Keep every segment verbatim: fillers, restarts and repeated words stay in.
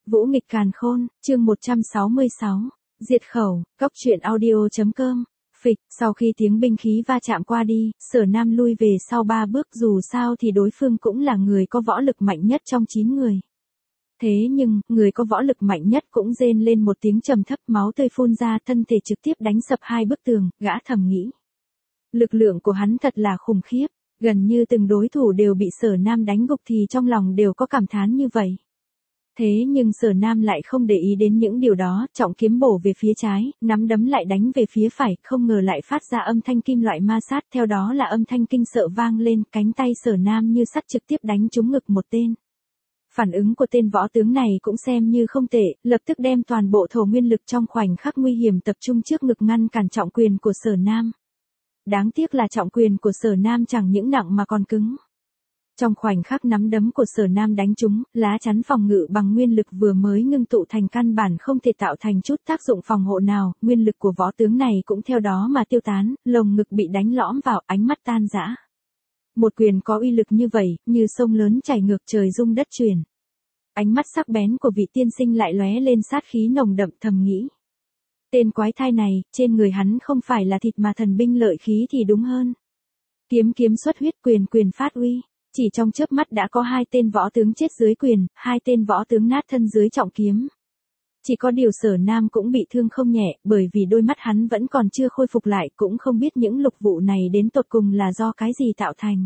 Vũ nghịch càn khôn, chương một trăm sáu mươi sáu. Diệt khẩu, cóc truyện audio.com. Phịch, sau khi tiếng binh khí va chạm qua đi, Sở Nam lui về sau ba bước, dù sao thì đối phương cũng là người có võ lực mạnh nhất trong chín người. Thế nhưng, người có võ lực mạnh nhất cũng rên lên một tiếng trầm thấp, máu tươi phun ra, thân thể trực tiếp đánh sập hai bức tường, gã thầm nghĩ. Lực lượng của hắn thật là khủng khiếp, gần như từng đối thủ đều bị Sở Nam đánh gục thì trong lòng đều có cảm thán như vậy. Thế nhưng Sở Nam lại không để ý đến những điều đó, trọng kiếm bổ về phía trái, nắm đấm lại đánh về phía phải, không ngờ lại phát ra âm thanh kim loại ma sát, theo đó là âm thanh kinh sợ vang lên, cánh tay Sở Nam như sắt trực tiếp đánh trúng ngực một tên. Phản ứng của tên võ tướng này cũng xem như không tệ, lập tức đem toàn bộ thổ nguyên lực trong khoảnh khắc nguy hiểm tập trung trước ngực ngăn cản trọng quyền của Sở Nam. Đáng tiếc là trọng quyền của Sở Nam chẳng những nặng mà còn cứng. Trong khoảnh khắc nắm đấm của Sở Nam đánh trúng, lá chắn phòng ngự bằng nguyên lực vừa mới ngưng tụ thành căn bản không thể tạo thành chút tác dụng phòng hộ nào, nguyên lực của võ tướng này cũng theo đó mà tiêu tán, lồng ngực bị đánh lõm vào, ánh mắt tan rã. Một quyền có uy lực như vậy, như sông lớn chảy ngược trời rung đất chuyển. Ánh mắt sắc bén của vị tiên sinh lại lóe lên sát khí nồng đậm, thầm nghĩ. Tên quái thai này, trên người hắn không phải là thịt mà thần binh lợi khí thì đúng hơn. Kiếm kiếm xuất huyết, quyền quyền phát uy. Chỉ trong chớp mắt đã có hai tên võ tướng chết dưới quyền, hai tên võ tướng nát thân dưới trọng kiếm. Chỉ có điều Sở Nam cũng bị thương không nhẹ, bởi vì đôi mắt hắn vẫn còn chưa khôi phục lại, cũng không biết những lục vụ này đến tột cùng là do cái gì tạo thành.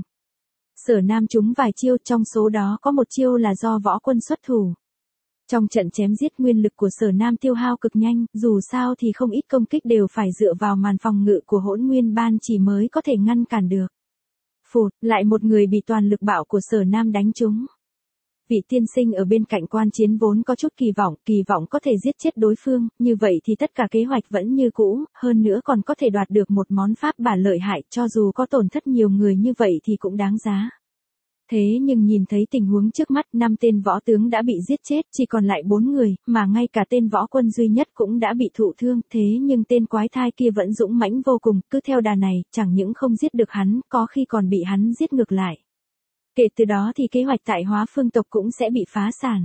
Sở Nam trúng vài chiêu, trong số đó có một chiêu là do võ quân xuất thủ. Trong trận chém giết, nguyên lực của Sở Nam tiêu hao cực nhanh, dù sao thì không ít công kích đều phải dựa vào màn phòng ngự của Hỗn Nguyên Ban chỉ mới có thể ngăn cản được. Phụt, lại một người bị toàn lực bạo của Sở Nam đánh trúng. Vị tiên sinh ở bên cạnh quan chiến vốn có chút kỳ vọng, kỳ vọng có thể giết chết đối phương, như vậy thì tất cả kế hoạch vẫn như cũ, hơn nữa còn có thể đoạt được một món pháp bảo lợi hại, cho dù có tổn thất nhiều người như vậy thì cũng đáng giá. Thế nhưng nhìn thấy tình huống trước mắt, năm tên võ tướng đã bị giết chết, chỉ còn lại bốn người, mà ngay cả tên võ quân duy nhất cũng đã bị thụ thương, thế nhưng tên quái thai kia vẫn dũng mãnh vô cùng, cứ theo đà này, chẳng những không giết được hắn, có khi còn bị hắn giết ngược lại. Kể từ đó thì kế hoạch tại Hóa Phương tộc cũng sẽ bị phá sản.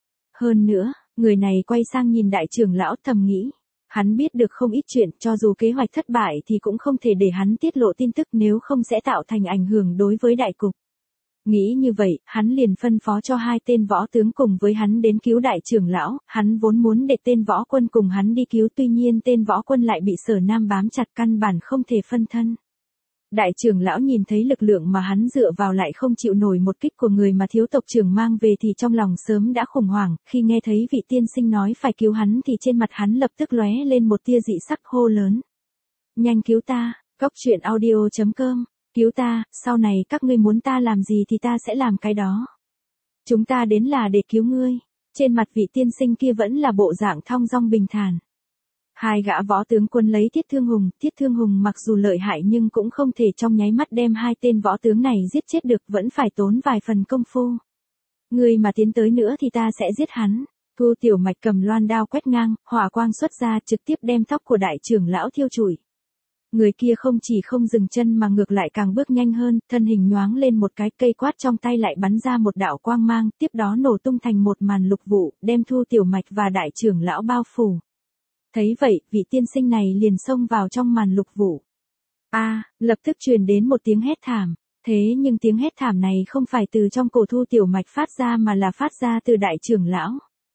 Hơn nữa, người này quay sang nhìn đại trưởng lão, thầm nghĩ. Hắn biết được không ít chuyện, cho dù kế hoạch thất bại thì cũng không thể để hắn tiết lộ tin tức, nếu không sẽ tạo thành ảnh hưởng đối với đại cục. Nghĩ như vậy, hắn liền phân phó cho hai tên võ tướng cùng với hắn đến cứu đại trưởng lão, hắn vốn muốn để tên võ quân cùng hắn đi cứu, tuy nhiên tên võ quân lại bị Sở Nam bám chặt, căn bản không thể phân thân. Đại trưởng lão nhìn thấy lực lượng mà hắn dựa vào lại không chịu nổi một kích của người mà thiếu tộc trưởng mang về thì trong lòng sớm đã khủng hoảng, khi nghe thấy vị tiên sinh nói phải cứu hắn thì trên mặt hắn lập tức lóe lên một tia dị sắc, hô lớn. Nhanh cứu ta, cóc truyện audio.com. Cứu ta, sau này các ngươi muốn ta làm gì thì ta sẽ làm cái đó. Chúng ta đến là để cứu ngươi. Trên mặt vị tiên sinh kia vẫn là bộ dạng thong dong bình thản. Hai gã võ tướng quân lấy Thiết Thương Hùng, Thiết Thương Hùng mặc dù lợi hại nhưng cũng không thể trong nháy mắt đem hai tên võ tướng này giết chết được, vẫn phải tốn vài phần công phu. Ngươi mà tiến tới nữa thì ta sẽ giết hắn. Thu Tiểu Mạch cầm loan đao quét ngang, hỏa quang xuất ra trực tiếp đem tóc của đại trưởng lão thiêu chủi. Người kia không chỉ không dừng chân mà ngược lại càng bước nhanh hơn, thân hình nhoáng lên một cái, cây quát trong tay lại bắn ra một đạo quang mang, tiếp đó nổ tung thành một màn lục vụ, đem Thu Tiểu Mạch và đại trưởng lão bao phủ. Thấy vậy, vị tiên sinh này liền xông vào trong màn lục vụ. A, à, lập tức truyền đến một tiếng hét thảm, thế nhưng tiếng hét thảm này không phải từ trong cổ Thu Tiểu Mạch phát ra mà là phát ra từ đại trưởng lão.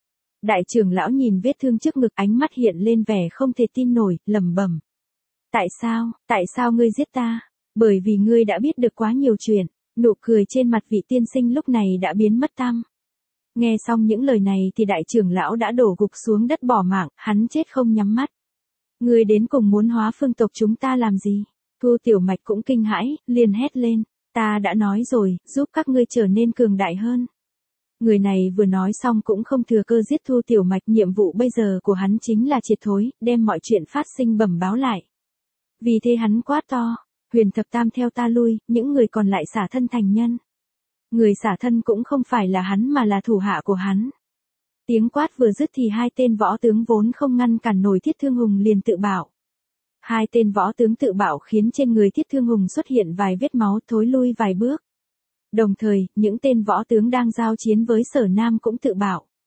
Đại trưởng lão nhìn vết thương trước ngực, ánh mắt hiện lên vẻ không thể tin nổi, lẩm bẩm. Tại sao, tại sao ngươi giết ta? Bởi vì ngươi đã biết được quá nhiều chuyện. Nụ cười trên mặt vị tiên sinh lúc này đã biến mất tăm. Nghe xong những lời này thì đại trưởng lão đã đổ gục xuống đất bỏ mạng, hắn chết không nhắm mắt. Ngươi đến cùng muốn Hóa Phương tộc chúng ta làm gì? Thu Tiểu Mạch cũng kinh hãi, liền hét lên. Ta đã nói rồi, giúp các ngươi trở nên cường đại hơn. Người này vừa nói xong cũng không thừa cơ giết Thu Tiểu Mạch, nhiệm vụ bây giờ của hắn chính là triệt thối, đem mọi chuyện phát sinh bẩm báo lại. Vì thế hắn quát to, Huyền Thập Tam theo ta lui, những người còn lại xả thân thành nhân. Người xả thân cũng không phải là hắn mà là thủ hạ của hắn. Tiếng quát vừa dứt thì hai tên võ tướng vốn không ngăn cản nổi Thiết Thương Hùng liền tự bạo. Hai tên võ tướng tự bạo khiến trên người Thiết Thương Hùng xuất hiện vài vết máu, thối lui vài bước. Đồng thời, những tên võ tướng đang giao chiến với Sở Nam cũng tự bạo.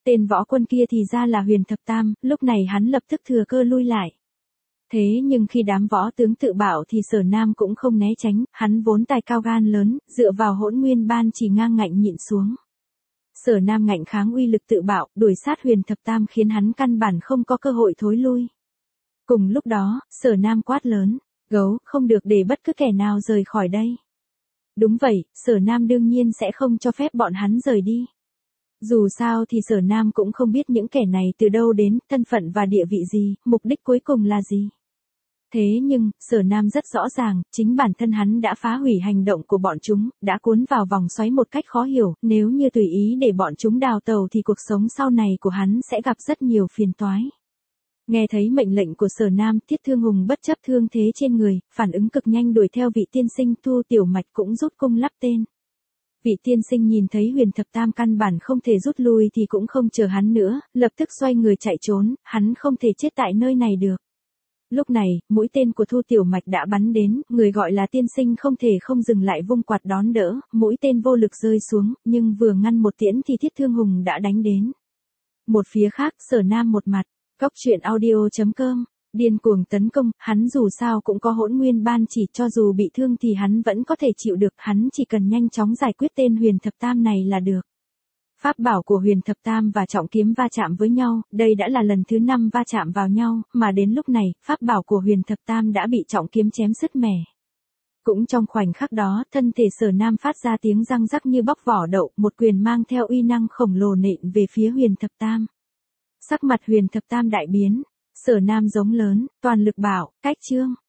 Tên võ quân kia thì ra là Huyền Thập Tam, lúc này hắn lập tức thừa cơ lui lại. Thế nhưng khi đám võ tướng tự bảo thì Sở Nam cũng không né tránh, hắn vốn tài cao gan lớn, dựa vào Hỗn Nguyên Ban chỉ ngang ngạnh nhịn xuống. Sở Nam ngạnh kháng uy lực tự bạo, đuổi sát Huyền Thập Tam khiến hắn căn bản không có cơ hội thối lui. Cùng lúc đó, Sở Nam quát lớn, gấu, không được để bất cứ kẻ nào rời khỏi đây. Đúng vậy, Sở Nam đương nhiên sẽ không cho phép bọn hắn rời đi. Dù sao thì Sở Nam cũng không biết những kẻ này từ đâu đến, thân phận và địa vị gì, mục đích cuối cùng là gì. Thế nhưng, Sở Nam rất rõ ràng, chính bản thân hắn đã phá hủy hành động của bọn chúng, đã cuốn vào vòng xoáy một cách khó hiểu, nếu như tùy ý để bọn chúng đào tàu thì cuộc sống sau này của hắn sẽ gặp rất nhiều phiền toái. Nghe thấy mệnh lệnh của Sở Nam, Thiết Thương Hùng bất chấp thương thế trên người, phản ứng cực nhanh đuổi theo vị tiên sinh. Thu Tiểu Mạch cũng rút cung lắp tên. Vị tiên sinh nhìn thấy Huyền Thập Tam căn bản không thể rút lui thì cũng không chờ hắn nữa, lập tức xoay người chạy trốn, hắn không thể chết tại nơi này được. Lúc này, mũi tên của Thu Tiểu Mạch đã bắn đến, người gọi là tiên sinh không thể không dừng lại vung quạt đón đỡ, mũi tên vô lực rơi xuống, nhưng vừa ngăn một tiễn thì Thiết Thương Hùng đã đánh đến. Một phía khác, Sở Nam một mặt, Góc truyện audio chấm com, điên cuồng tấn công, hắn dù sao cũng có Hỗn Nguyên Ban chỉ, cho dù bị thương thì hắn vẫn có thể chịu được, hắn chỉ cần nhanh chóng giải quyết tên Huyền Thập Tam này là được. Pháp bảo của Huyền Thập Tam và trọng kiếm va chạm với nhau, đây đã là lần thứ năm va chạm vào nhau, mà đến lúc này, pháp bảo của Huyền Thập Tam đã bị trọng kiếm chém sứt mẻ. Cũng trong khoảnh khắc đó, thân thể Sở Nam phát ra tiếng răng rắc như bóc vỏ đậu, một quyền mang theo uy năng khổng lồ nện về phía Huyền Thập Tam. Sắc mặt Huyền Thập Tam đại biến, Sở Nam giống lớn, toàn lực bảo, cách chương.